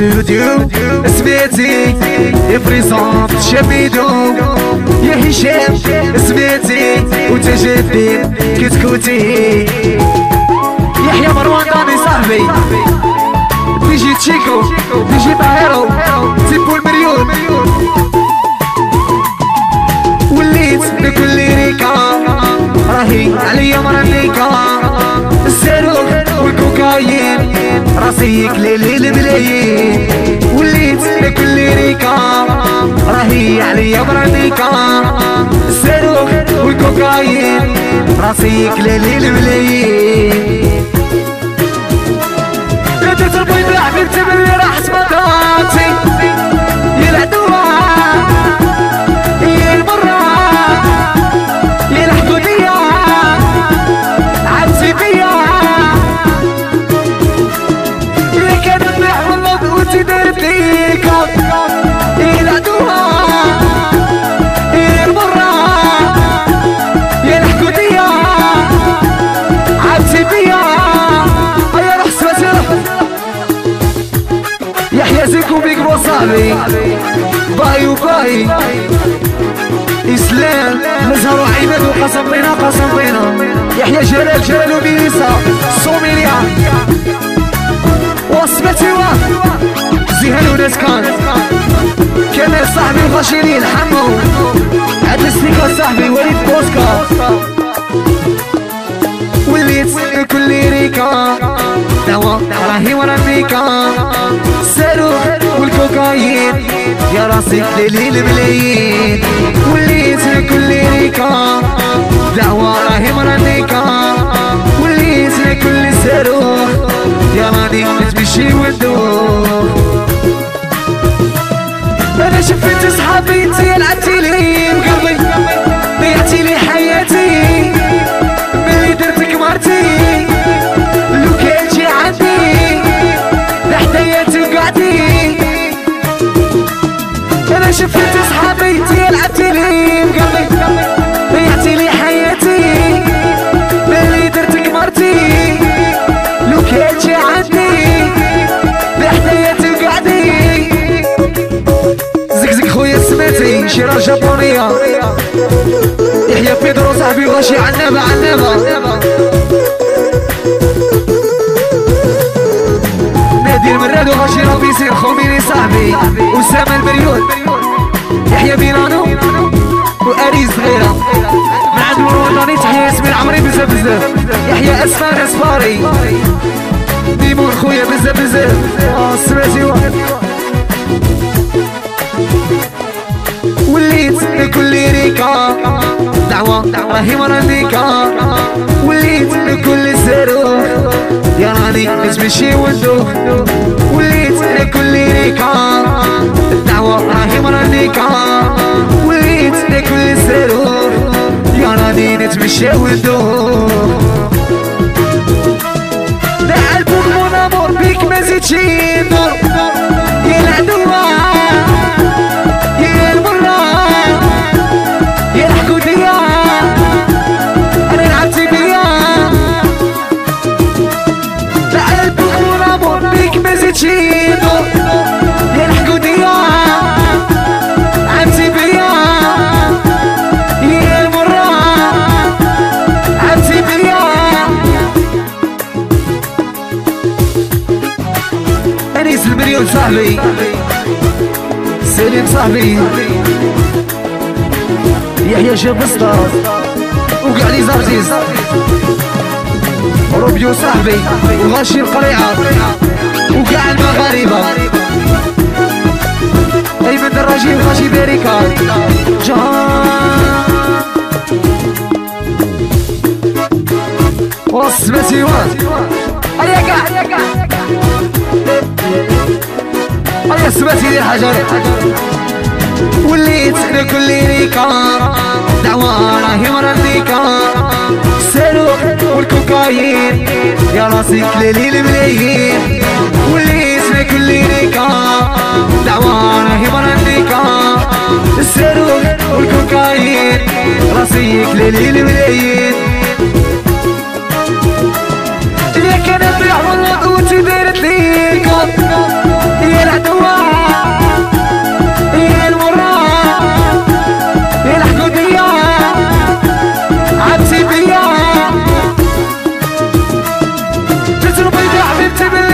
ستوديو سميتي يبريزونت شبيدو يا هشام سميتي وتجدد كتكوتي يحيى مروان داني صاحبي ديجي تشيكو ديجي طاهرو تيبو المليون وليت بكل ريكا راهي عليا مرنيكا الصاروخ والكوكايين راسي كليلي الملايين وليت بكل ريكا راهي عليا مرنيكا الصاروخ والكوكايين راسي كليلي الملايين لا تتربي بحبيبتي باللي راح سبقاتي يا العدوة يا المرة يا الحدودية عبسي بيا يا كانت نحمل بقوتي دارت ليكا يا العدوة يا المرة يا الحدودية عبسي بيا يا روح سباسي يحيى زيكو بيك بوصاحبي باي وباي إسلام نزهر وعيمد وقسم بينا قسم بينا يحيى جلال وبيسا صوميليا وصفتي زيهان ونسكان كمال صاحبي الغشيري الحمو عدل سنيكا صاحبي وليد بوسكا وليت كل ريكا دوا راهي ورا الميكا الصاروخ والكوكايين يا راسي ليلي الملايين وليت كل ريكا دوا راهي ورا الميكا وليت كل صاروخ يا راني نتمشي وندوخ انا شفت صحابي انتي لعبتي لي بقلبي ضيعتي لي حياتي ملي درتك مرتي لو كان شي عندي لحدايا توقعتي انا شفت صحابي انتي لعبتي لي بقلبي ضيعتي لي حياتي ملي درتك مرتي لو كان شي عندي لحدايا توقعتي زكزك خويا سماتي شيرة جابونية يحيى بيدرو صاحبي غاشي عنابة نادي المراد وغاشي ربيسي الخوميني صاحبي أسامة البريود يحيى بيلانو وأريز صغيرة من عند الوطني تحية اسمي العمري بزاف يحيى أسفار أسفاري ديمون خويا بزاف سمعتي وليت لكل ريكا دعوة راهي مرنيكا وليت لكل صاروخ يا راني نتمشي وندوخ وليت لكل ريكا دعوة راهي مرنيكا وليت لكل صاروخ يا راني نتمشي وندوخ دع البوك مون امور بيك ما زيدش يدور يا العدوة تشيدو يا الحقودية عمتي بيا يا المرة عمتي بيا أنيس المليون صاحبي سليم صاحبي يحيى شاب بسطة وقعلي زرزيز روبيو صاحبي وغاشي القريعة وكاع المغاربة أيمن دراجي وغاشي باريكا وصبتي هيا كاع هيا سبتي ديال حجر وليت لكل ريكا دعوة راهي مرنيكا الصاروخ والكوكايين يا راسي كليلي الملايين وليت لكل ريكا دعوة راهي مرنيكا الصاروخ والكوكايين راسي كليلي الملايين يا كانت يا والله قوتي دارت ليكا يا تحتي